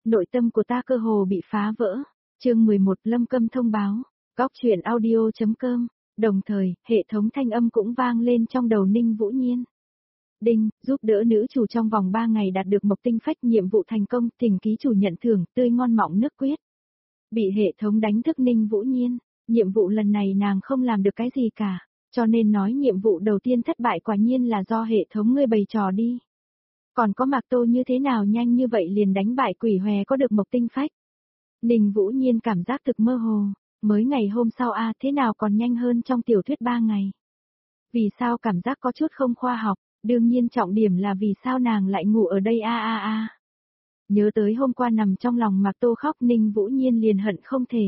nội tâm của ta cơ hồ bị phá vỡ. Chương 11 Lâm Câm thông báo. Góc truyện audio.com. Đồng thời, hệ thống thanh âm cũng vang lên trong đầu Ninh Vũ Nhiên. Đinh, giúp đỡ nữ chủ trong vòng 3 ngày đạt được mộc tinh phách, nhiệm vụ thành công, thỉnh ký chủ nhận thưởng, tươi ngon mọng nước quyết. Bị hệ thống đánh thức Ninh Vũ Nhiên, nhiệm vụ lần này nàng không làm được cái gì cả, cho nên nói nhiệm vụ đầu tiên thất bại quả nhiên là do hệ thống ngươi bày trò đi. Còn có Mạc Tô như thế nào nhanh như vậy liền đánh bại quỷ hòe có được mộc tinh phách. Ninh Vũ Nhiên cảm giác thực mơ hồ, mới ngày hôm sau thế nào còn nhanh hơn trong tiểu thuyết 3 ngày. Vì sao cảm giác có chút không khoa học, đương nhiên trọng điểm là vì sao nàng lại ngủ ở đây Nhớ tới hôm qua nằm trong lòng Mạc Tô khóc, Ninh Vũ Nhiên liền hận không thể.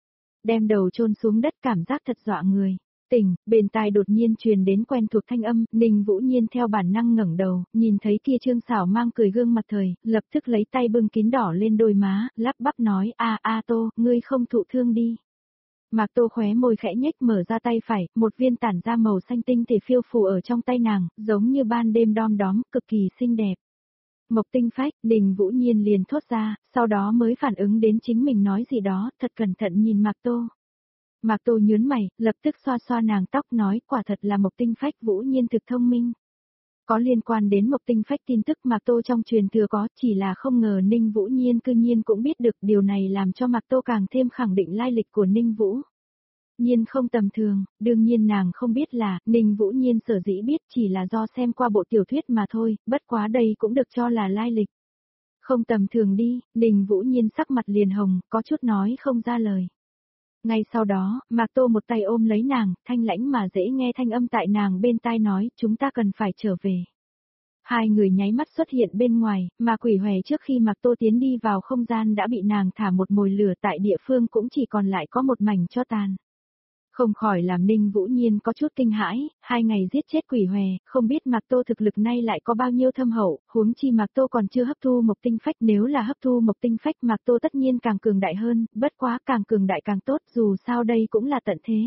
Đem đầu chôn xuống đất, cảm giác thật dọa người. Tỉnh, bên tai đột nhiên truyền đến quen thuộc thanh âm, Ninh Vũ Nhiên theo bản năng ngẩng đầu, nhìn thấy kia Trương Sảo mang cười gương mặt thời, lập tức lấy tay bưng kín đỏ lên đôi má, lắp bắp nói, Tô, ngươi không thụ thương đi. Mạc Tô khóe môi khẽ nhếch, mở ra tay phải, một viên tản ra màu xanh tinh thể phiêu phù ở trong tay nàng, giống như ban đêm đom đóm, cực kỳ xinh đẹp. Mộc tinh phách, Ninh Vũ Nhiên liền thốt ra, sau đó mới phản ứng đến chính mình nói gì đó, thật cẩn thận nhìn Mạc Tô. Mạc Tô nhướng mày, lập tức xoa xoa nàng tóc nói, quả thật là mộc tinh phách, Vũ Nhiên thực thông minh. Có liên quan đến mộc tinh phách tin tức Mạc Tô trong truyền thừa có, chỉ là không ngờ Ninh Vũ Nhiên cư nhiên cũng biết được, điều này làm cho Mạc Tô càng thêm khẳng định lai lịch của Ninh Vũ Nhiên không tầm thường. Đương nhiên nàng không biết là, Ninh Vũ Nhiên sở dĩ biết chỉ là do xem qua bộ tiểu thuyết mà thôi, bất quá đây cũng được cho là lai lịch. Không tầm thường đi, Ninh Vũ Nhiên sắc mặt liền hồng, có chút nói không ra lời. Ngay sau đó, Mạc Tô một tay ôm lấy nàng, thanh lãnh mà dễ nghe thanh âm tại nàng bên tai nói, chúng ta cần phải trở về. Hai người nháy mắt xuất hiện bên ngoài, mà quỷ hòe trước khi Mạc Tô tiến đi vào không gian đã bị nàng thả một mồi lửa, tại địa phương cũng chỉ còn lại có một mảnh tro tàn. Không khỏi làm Ninh Vũ Nhiên có chút kinh hãi, 2 ngày giết chết quỷ hòe, không biết Mạc Tô thực lực nay lại có bao nhiêu thâm hậu, huống chi Mạc Tô còn chưa hấp thu mộc tinh phách, nếu là hấp thu mộc tinh phách Mạc Tô tất nhiên càng cường đại hơn, bất quá càng cường đại càng tốt, dù sao đây cũng là tận thế.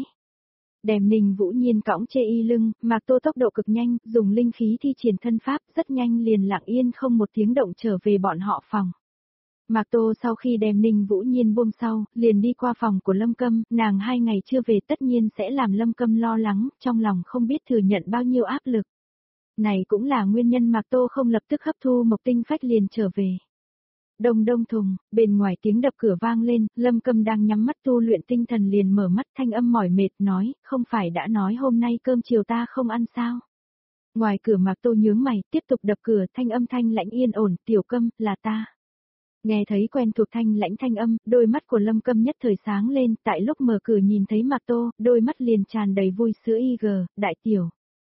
Đem Ninh Vũ Nhiên cõng chê y lưng, Mạc Tô tốc độ cực nhanh, dùng linh khí thi triển thân pháp, rất nhanh liền lặng yên không một tiếng động trở về bọn họ phòng. Mạc Tô sau khi đem Ninh Vũ Nhiên buông sau, liền đi qua phòng của Lâm Câm, nàng 2 ngày chưa về tất nhiên sẽ làm Lâm Câm lo lắng, trong lòng không biết thừa nhận bao nhiêu áp lực. Này cũng là nguyên nhân Mạc Tô không lập tức hấp thu mộc tinh phách liền trở về. Đông đông thùng, bên ngoài tiếng đập cửa vang lên, Lâm Câm đang nhắm mắt tu luyện tinh thần liền mở mắt, thanh âm mỏi mệt nói, không phải đã nói hôm nay cơm chiều ta không ăn sao? Ngoài cửa Mạc Tô nhướng mày, tiếp tục đập cửa, thanh âm thanh lãnh yên ổn, tiểu Câm, là ta. Nghe thấy quen thuộc thanh lãnh thanh âm, đôi mắt của Lâm Câm nhất thời sáng lên, tại lúc mở cửa nhìn thấy Mạc Tô, đôi mắt liền tràn đầy vui sữa đại tiểu.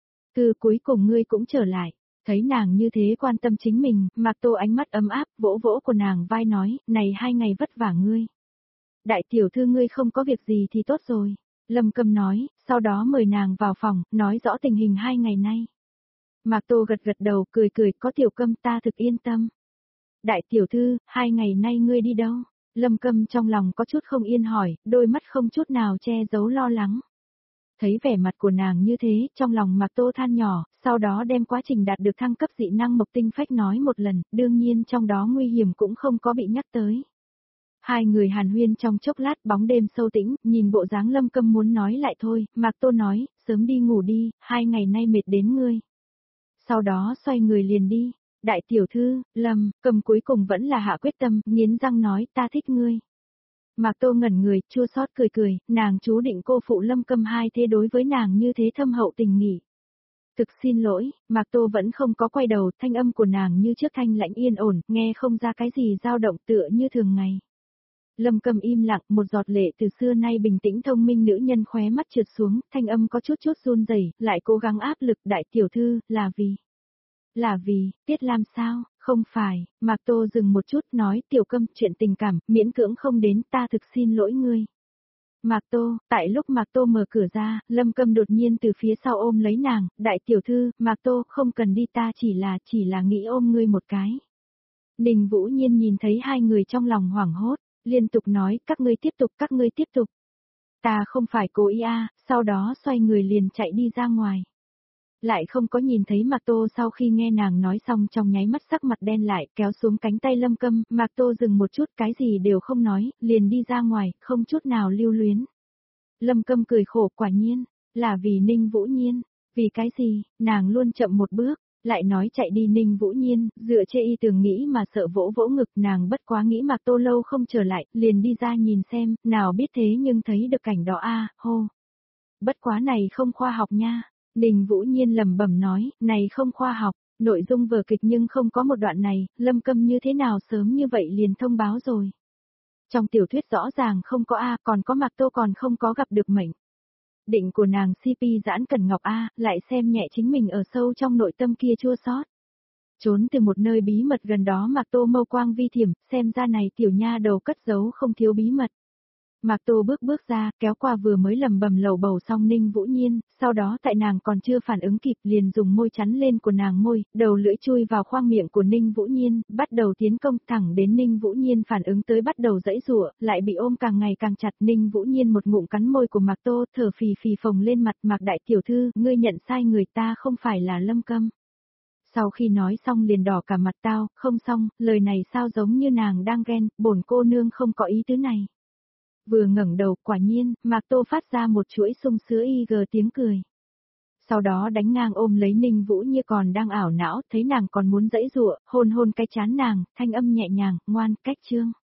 Từ cuối cùng ngươi cũng trở lại, thấy nàng như thế quan tâm chính mình, Mạc Tô ánh mắt ấm áp, vỗ vỗ của nàng vai nói, này 2 ngày vất vả ngươi. Đại tiểu thư ngươi không có việc gì thì tốt rồi, Lâm Câm nói, sau đó mời nàng vào phòng, nói rõ tình hình 2 ngày nay. Mạc Tô gật gật đầu, cười cười, có tiểu Câm ta thực yên tâm. Đại tiểu thư, 2 ngày nay ngươi đi đâu? Lâm Câm trong lòng có chút không yên hỏi, đôi mắt không chút nào che giấu lo lắng. Thấy vẻ mặt của nàng như thế, trong lòng Mạc Tô than nhỏ, sau đó đem quá trình đạt được thăng cấp dị năng mộc tinh phách nói một lần, đương nhiên trong đó nguy hiểm cũng không có bị nhắc tới. Hai người hàn huyên trong chốc lát, bóng đêm sâu tĩnh, nhìn bộ dáng Lâm Câm muốn nói lại thôi, Mạc Tô nói, sớm đi ngủ đi, 2 ngày nay mệt đến ngươi. Sau đó xoay người liền đi. Đại tiểu thư, Lâm Câm cuối cùng vẫn là hạ quyết tâm, nghiến răng nói, ta thích ngươi. Mạc Tô ngẩn người, chua xót cười cười, nàng chú định cô phụ Lâm Câm hai thế đối với nàng như thế thâm hậu tình nghỉ. Thực xin lỗi, Mạc Tô vẫn không có quay đầu, thanh âm của nàng như trước thanh lãnh yên ổn, nghe không ra cái gì dao động tựa như thường ngày. Lâm Câm im lặng, một giọt lệ từ xưa nay bình tĩnh thông minh nữ nhân khóe mắt trượt xuống, thanh âm có chút chút run rẩy, lại cố gắng áp lực, đại tiểu thư, là vì, Tiết Lam sao, không phải, Mạc Tô dừng một chút nói, tiểu Câm, chuyện tình cảm, miễn cưỡng không đến, ta thực xin lỗi ngươi. Mạc Tô, tại lúc Mạc Tô mở cửa ra, Lâm Câm đột nhiên từ phía sau ôm lấy nàng, đại tiểu thư, Mạc Tô, không cần đi, ta chỉ là nghĩ ôm ngươi một cái. Ninh Vũ Nhiên nhìn thấy hai người trong lòng hoảng hốt, liên tục nói, các ngươi tiếp tục. Ta không phải cố ý sau đó xoay người liền chạy đi ra ngoài. Lại không có nhìn thấy Mạc Tô sau khi nghe nàng nói xong trong nháy mắt sắc mặt đen lại, kéo xuống cánh tay Lâm Câm, Mạc Tô dừng một chút cái gì đều không nói, liền đi ra ngoài, không chút nào lưu luyến. Lâm Câm cười khổ quả nhiên, là vì Ninh Vũ Nhiên, vì cái gì, nàng luôn chậm một bước, lại nói chạy đi Ninh Vũ Nhiên, dựa chê y tường nghĩ mà sợ vỗ vỗ ngực nàng bất quá nghĩ Mạc Tô lâu không trở lại, liền đi ra nhìn xem, nào biết thế nhưng thấy được cảnh đó hô. Bất quá này không khoa học nha, Ninh Vũ Nhiên lẩm bẩm nói, này không khoa học, nội dung vở kịch nhưng không có một đoạn này, Lâm Câm như thế nào sớm như vậy liền thông báo rồi. Trong tiểu thuyết rõ ràng không có còn có Mạc Tô còn không có gặp được mệnh. Định của nàng CP Giãn Cẩn Ngọc lại xem nhẹ chính mình ở sâu trong nội tâm kia chua xót. Trốn từ một nơi bí mật gần đó Mạc Tô mâu quang vi thiểm, xem ra này tiểu nha đầu cất giấu không thiếu bí mật. Mạc Tô bước ra, kéo qua vừa mới lầm bầm lầu bầu xong Ninh Vũ Nhiên, sau đó tại nàng còn chưa phản ứng kịp liền dùng môi chắn lên của nàng môi, đầu lưỡi chui vào khoang miệng của Ninh Vũ Nhiên, bắt đầu tiến công thẳng đến Ninh Vũ Nhiên phản ứng tới bắt đầu giãy giụa, lại bị ôm càng ngày càng chặt. Ninh Vũ Nhiên một ngụm cắn môi của Mạc Tô, thở phì phì phồng lên mặt. Mạc đại tiểu thư, ngươi nhận sai người ta không phải là Lâm Câm. Sau khi nói xong liền đỏ cả mặt tao, không xong, lời này sao giống như nàng đang ghen, bổn cô nương không có ý tứ này. Vừa ngẩng đầu, quả nhiên, Mạc Tô phát ra một chuỗi sung sứa tiếng cười. Sau đó đánh ngang ôm lấy Ninh Vũ như còn đang ảo não, thấy nàng còn muốn giãy giụa, hôn hôn cái trán nàng, thanh âm nhẹ nhàng, ngoan, cách chương.